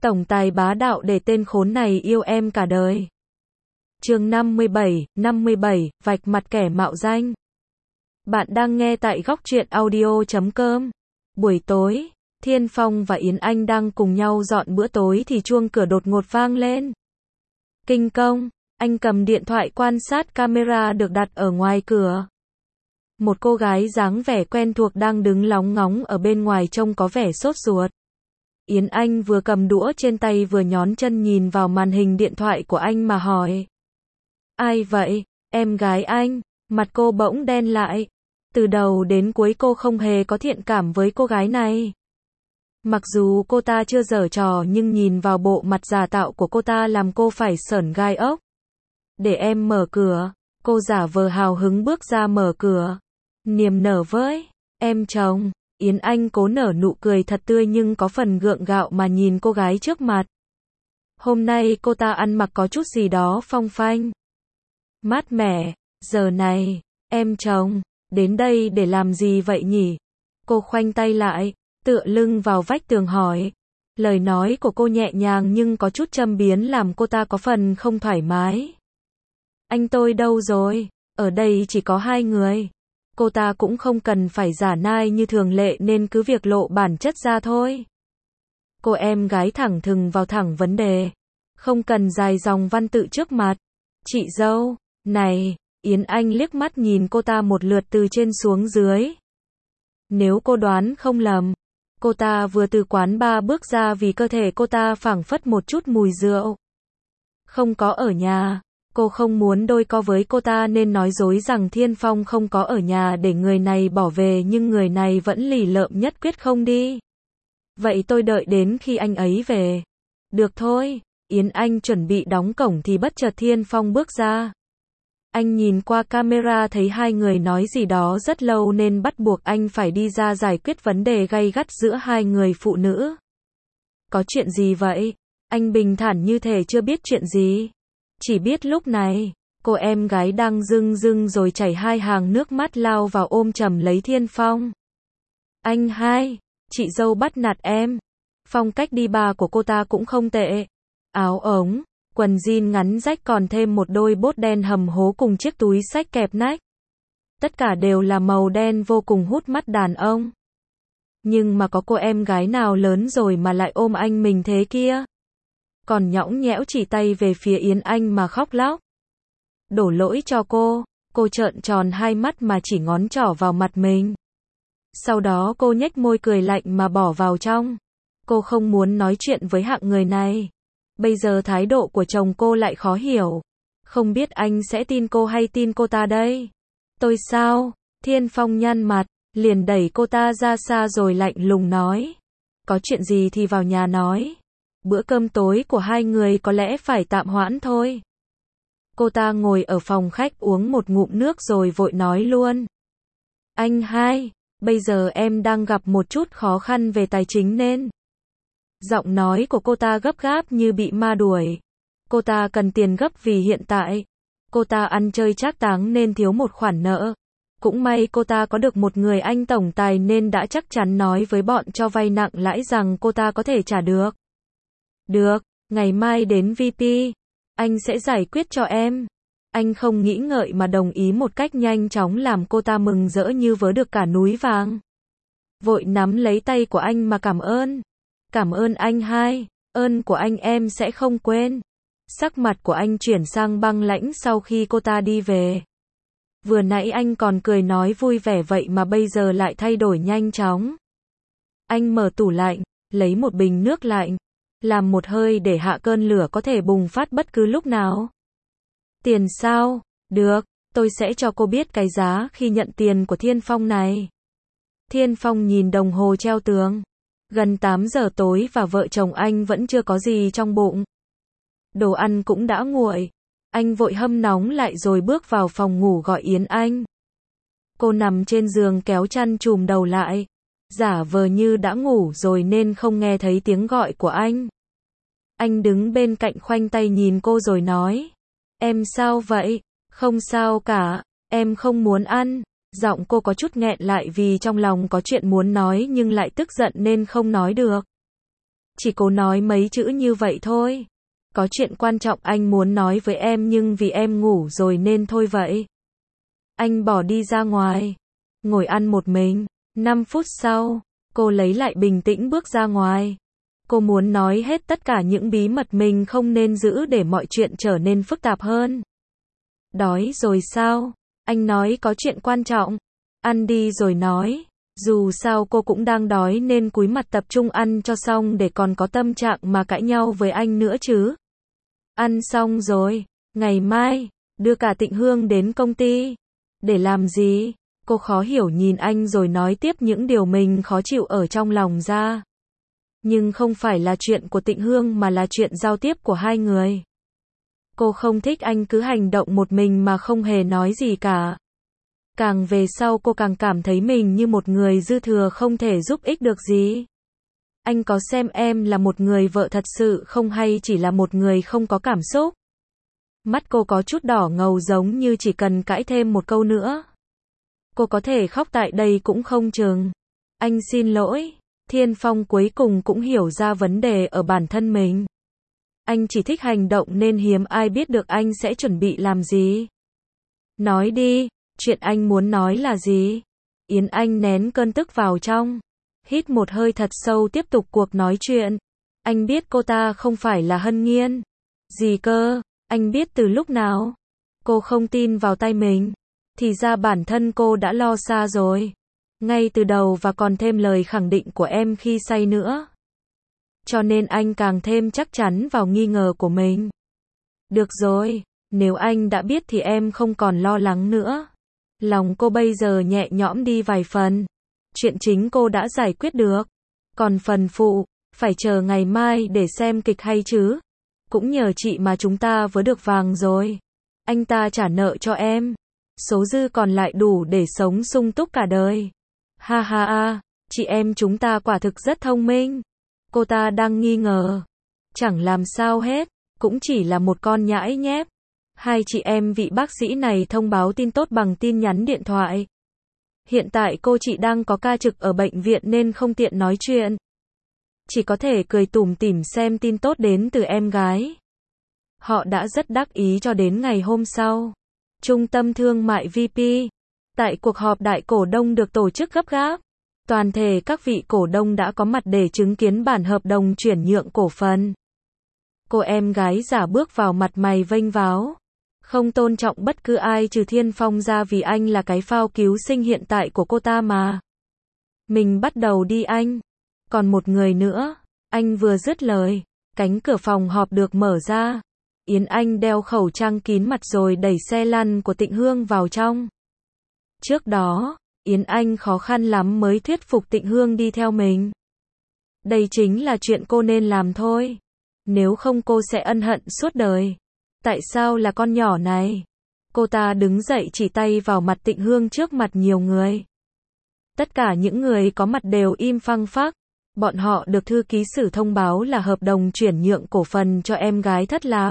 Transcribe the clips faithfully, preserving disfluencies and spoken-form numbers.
Tổng tài bá đạo để tên khốn này yêu em cả đời. Chương năm mươi bảy, năm mươi bảy, vạch mặt kẻ mạo danh. Bạn đang nghe tại góc truyện audio chấm com. Buổi tối, Thiên Phong và Yến Anh đang cùng nhau dọn bữa tối thì chuông cửa đột ngột vang lên. Kinh công, anh cầm điện thoại quan sát camera được đặt ở ngoài cửa. Một cô gái dáng vẻ quen thuộc đang đứng lóng ngóng ở bên ngoài trông có vẻ sốt ruột. Yến Anh vừa cầm đũa trên tay vừa nhón chân nhìn vào màn hình điện thoại của anh mà hỏi. Ai vậy? Em gái anh. Mặt cô bỗng đen lại. Từ đầu đến cuối cô không hề có thiện cảm với cô gái này. Mặc dù cô ta chưa giở trò nhưng nhìn vào bộ mặt giả tạo của cô ta làm cô phải sởn gai ốc. Để em mở cửa. Cô giả vờ hào hứng bước ra mở cửa. Niềm nở với em chồng. Yến Anh cố nở nụ cười thật tươi nhưng có phần gượng gạo mà nhìn cô gái trước mặt. Hôm nay cô ta ăn mặc có chút gì đó phong phanh. Mát mẻ, giờ này, em chồng, đến đây để làm gì vậy nhỉ? Cô khoanh tay lại, tựa lưng vào vách tường hỏi. Lời nói của cô nhẹ nhàng nhưng có chút châm biếm làm cô ta có phần không thoải mái. Anh tôi đâu rồi? Ở đây chỉ có hai người. Cô ta cũng không cần phải giả nai như thường lệ nên cứ việc lộ bản chất ra thôi. Cô em gái thẳng thừng vào thẳng vấn đề. Không cần dài dòng văn tự trước mặt. Chị dâu, này, Yến Anh liếc mắt nhìn cô ta một lượt từ trên xuống dưới. Nếu cô đoán không lầm, cô ta vừa từ quán bar bước ra vì cơ thể cô ta phảng phất một chút mùi rượu. Không có ở nhà. Cô không muốn đôi co với cô ta nên nói dối rằng Thiên Phong không có ở nhà để người này bỏ về nhưng người này vẫn lì lợm nhất quyết không đi. Vậy tôi đợi đến khi anh ấy về. Được thôi. Yến Anh chuẩn bị đóng cổng thì bất chợt Thiên Phong bước ra. Anh nhìn qua camera thấy hai người nói gì đó rất lâu nên bắt buộc anh phải đi ra giải quyết vấn đề gay gắt giữa hai người phụ nữ. Có chuyện gì vậy? Anh bình thản như thể chưa biết chuyện gì. Chỉ biết lúc này, cô em gái đang rưng rưng rồi chảy hai hàng nước mắt lao vào ôm chầm lấy Thiên Phong. Anh hai, chị dâu bắt nạt em. Phong cách đi bar của cô ta cũng không tệ. Áo ống, quần jean ngắn rách còn thêm một đôi bốt đen hầm hố cùng chiếc túi xách kẹp nách. Tất cả đều là màu đen vô cùng hút mắt đàn ông. Nhưng mà có cô em gái nào lớn rồi mà lại ôm anh mình thế kia? Còn nhõng nhẽo chỉ tay về phía Yến Anh mà khóc lóc. Đổ lỗi cho cô, cô trợn tròn hai mắt mà chỉ ngón trỏ vào mặt mình. Sau đó cô nhếch môi cười lạnh mà bỏ vào trong. Cô không muốn nói chuyện với hạng người này. Bây giờ thái độ của chồng cô lại khó hiểu. Không biết anh sẽ tin cô hay tin cô ta đây? Tôi sao? Thiên Phong nhăn mặt, liền đẩy cô ta ra xa rồi lạnh lùng nói. Có chuyện gì thì vào nhà nói. Bữa cơm tối của hai người có lẽ phải tạm hoãn thôi. Cô ta ngồi ở phòng khách uống một ngụm nước rồi vội nói luôn. Anh hai, bây giờ em đang gặp một chút khó khăn về tài chính nên. Giọng nói của cô ta gấp gáp như bị ma đuổi. Cô ta cần tiền gấp vì hiện tại. Cô ta ăn chơi trác táng nên thiếu một khoản nợ. Cũng may cô ta có được một người anh tổng tài nên đã chắc chắn nói với bọn cho vay nặng lãi rằng cô ta có thể trả được. Được, ngày mai đến vê pê, anh sẽ giải quyết cho em. Anh không nghĩ ngợi mà đồng ý một cách nhanh chóng làm cô ta mừng rỡ như vớ được cả núi vàng. Vội nắm lấy tay của anh mà cảm ơn. Cảm ơn anh hai, ơn của anh em sẽ không quên. Sắc mặt của anh chuyển sang băng lãnh sau khi cô ta đi về. Vừa nãy anh còn cười nói vui vẻ vậy mà bây giờ lại thay đổi nhanh chóng. Anh mở tủ lạnh, lấy một bình nước lạnh. Làm một hơi để hạ cơn lửa có thể bùng phát bất cứ lúc nào. Tiền sao? Được, tôi sẽ cho cô biết cái giá khi nhận tiền của Thiên Phong này. Thiên Phong nhìn đồng hồ treo tường. Gần tám giờ tối và vợ chồng anh vẫn chưa có gì trong bụng. Đồ ăn cũng đã nguội. Anh vội hâm nóng lại rồi bước vào phòng ngủ gọi Yến Anh. Cô nằm trên giường kéo chăn trùm đầu lại. Giả vờ như đã ngủ rồi nên không nghe thấy tiếng gọi của anh. Anh đứng bên cạnh khoanh tay nhìn cô rồi nói. Em sao vậy? Không sao cả, em không muốn ăn. Giọng cô có chút nghẹn lại vì trong lòng có chuyện muốn nói nhưng lại tức giận nên không nói được. Chỉ cố nói mấy chữ như vậy thôi. Có chuyện quan trọng anh muốn nói với em nhưng vì em ngủ rồi nên thôi vậy. Anh bỏ đi ra ngoài. Ngồi ăn một mình. năm phút sau, cô lấy lại bình tĩnh bước ra ngoài. Cô muốn nói hết tất cả những bí mật mình không nên giữ để mọi chuyện trở nên phức tạp hơn. Đói rồi sao? Anh nói có chuyện quan trọng. Ăn đi rồi nói. Dù sao cô cũng đang đói nên cúi mặt tập trung ăn cho xong để còn có tâm trạng mà cãi nhau với anh nữa chứ. Ăn xong rồi, ngày mai, đưa cả Tịnh Hương đến công ty. Để làm gì? Cô khó hiểu nhìn anh rồi nói tiếp những điều mình khó chịu ở trong lòng ra. Nhưng không phải là chuyện của Tịnh Hương mà là chuyện giao tiếp của hai người. Cô không thích anh cứ hành động một mình mà không hề nói gì cả. Càng về sau cô càng cảm thấy mình như một người dư thừa không thể giúp ích được gì. Anh có xem em là một người vợ thật sự không hay chỉ là một người không có cảm xúc? Mắt cô có chút đỏ ngầu giống như chỉ cần cãi thêm một câu nữa. Cô có thể khóc tại đây cũng không chừng. Anh xin lỗi. Thiên Phong cuối cùng cũng hiểu ra vấn đề ở bản thân mình. Anh chỉ thích hành động nên hiếm ai biết được anh sẽ chuẩn bị làm gì. Nói đi, chuyện anh muốn nói là gì? Yến Anh nén cơn tức vào trong. Hít một hơi thật sâu tiếp tục cuộc nói chuyện. Anh biết cô ta không phải là Hân Nghiên. Gì cơ? Anh biết từ lúc nào? Cô không tin vào tay mình. Thì ra bản thân cô đã lo xa rồi. Ngay từ đầu và còn thêm lời khẳng định của em khi say nữa. Cho nên anh càng thêm chắc chắn vào nghi ngờ của mình. Được rồi, nếu anh đã biết thì em không còn lo lắng nữa. Lòng cô bây giờ nhẹ nhõm đi vài phần. Chuyện chính cô đã giải quyết được. Còn phần phụ, phải chờ ngày mai để xem kịch hay chứ. Cũng nhờ chị mà chúng ta vừa được vàng rồi. Anh ta trả nợ cho em. Số dư còn lại đủ để sống sung túc cả đời. Ha ha ha, chị em chúng ta quả thực rất thông minh. Cô ta đang nghi ngờ. Chẳng làm sao hết, cũng chỉ là một con nhãi nhép. Hai chị em vị bác sĩ này thông báo tin tốt bằng tin nhắn điện thoại. Hiện tại cô chị đang có ca trực ở bệnh viện nên không tiện nói chuyện. Chỉ có thể cười tủm tỉm xem tin tốt đến từ em gái. Họ đã rất đắc ý cho đến ngày hôm sau. Trung tâm thương mại vê pê. Tại cuộc họp đại cổ đông được tổ chức gấp gáp. Toàn thể các vị cổ đông đã có mặt để chứng kiến bản hợp đồng chuyển nhượng cổ phần. Cô em gái giả bước vào mặt mày vênh váo. Không tôn trọng bất cứ ai trừ Thiên Phong ra vì anh là cái phao cứu sinh hiện tại của cô ta mà. Mình bắt đầu đi anh. Còn một người nữa. Anh vừa dứt lời. Cánh cửa phòng họp được mở ra. Yến Anh đeo khẩu trang kín mặt rồi đẩy xe lăn của Tịnh Hương vào trong. Trước đó, Yến Anh khó khăn lắm mới thuyết phục Tịnh Hương đi theo mình. Đây chính là chuyện cô nên làm thôi. Nếu không cô sẽ ân hận suốt đời. Tại sao là con nhỏ này? Cô ta đứng dậy chỉ tay vào mặt Tịnh Hương trước mặt nhiều người. Tất cả những người có mặt đều im phăng phắc. Bọn họ được thư ký sử thông báo là hợp đồng chuyển nhượng cổ phần cho em gái thất lạc.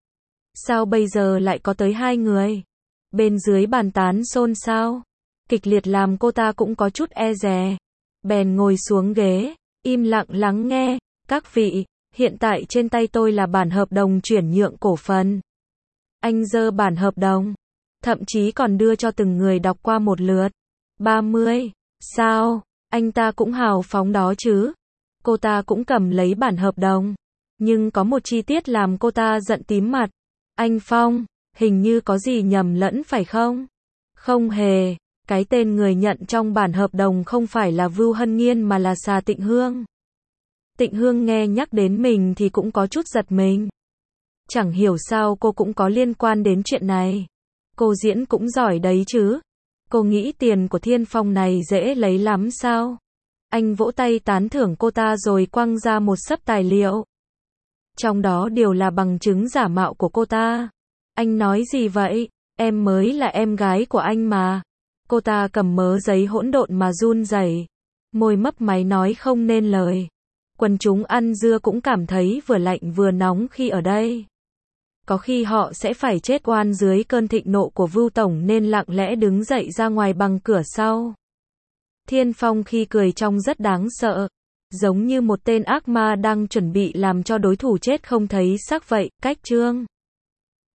Sao bây giờ lại có tới hai người? Bên dưới bàn tán xôn xao. Kịch liệt làm cô ta cũng có chút e dè. Bèn ngồi xuống ghế, im lặng lắng nghe. Các vị, hiện tại trên tay tôi là bản hợp đồng chuyển nhượng cổ phần. Anh giơ bản hợp đồng. Thậm chí còn đưa cho từng người đọc qua một lượt. ba mươi. Sao? Anh ta cũng hào phóng đó chứ. Cô ta cũng cầm lấy bản hợp đồng. Nhưng có một chi tiết làm cô ta giận tím mặt. Anh Phong, hình như có gì nhầm lẫn phải không? Không hề. Cái tên người nhận trong bản hợp đồng không phải là Vưu Hân Nghiên mà là Xà Tịnh Hương. Tịnh Hương nghe nhắc đến mình thì cũng có chút giật mình. Chẳng hiểu sao cô cũng có liên quan đến chuyện này. Cô diễn cũng giỏi đấy chứ. Cô nghĩ tiền của Thiên Phong này dễ lấy lắm sao? Anh vỗ tay tán thưởng cô ta rồi quăng ra một xấp tài liệu. Trong đó đều là bằng chứng giả mạo của cô ta. Anh nói gì vậy? Em mới là em gái của anh mà. Cô ta cầm mớ giấy hỗn độn mà run rẩy, môi mấp máy nói không nên lời. Quần chúng ăn dưa cũng cảm thấy vừa lạnh vừa nóng khi ở đây. Có khi họ sẽ phải chết oan dưới cơn thịnh nộ của Vưu Tổng nên lặng lẽ đứng dậy ra ngoài bằng cửa sau. Thiên Phong khi cười trông rất đáng sợ. giống như một tên ác ma đang chuẩn bị làm cho đối thủ chết không thấy xác vậy. Cách chương